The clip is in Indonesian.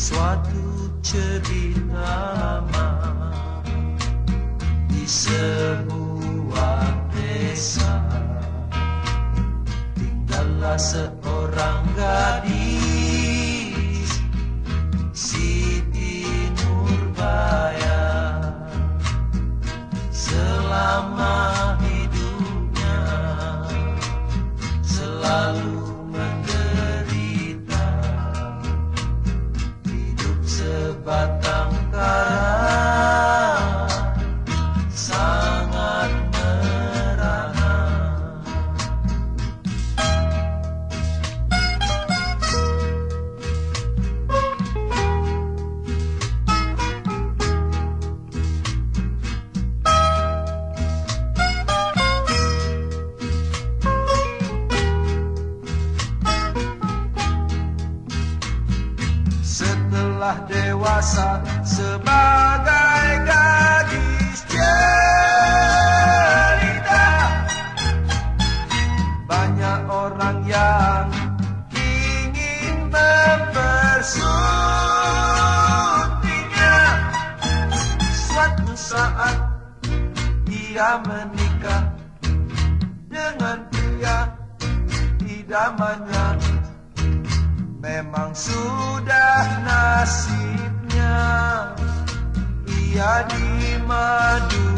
Suatu cerita lama di sebuah desa, tinggallah seorang gadis, Siti Nurbaya. Selama hidupnya selalu menderita, hidup sebatang kara, sangat merana. Setelah dewasa sebagai gadis jelita, banyak orang yang ingin mempersuntingnya. Suatu saat ia menikah dengan pria idamannya. Memang sudah nasibnya ia di madu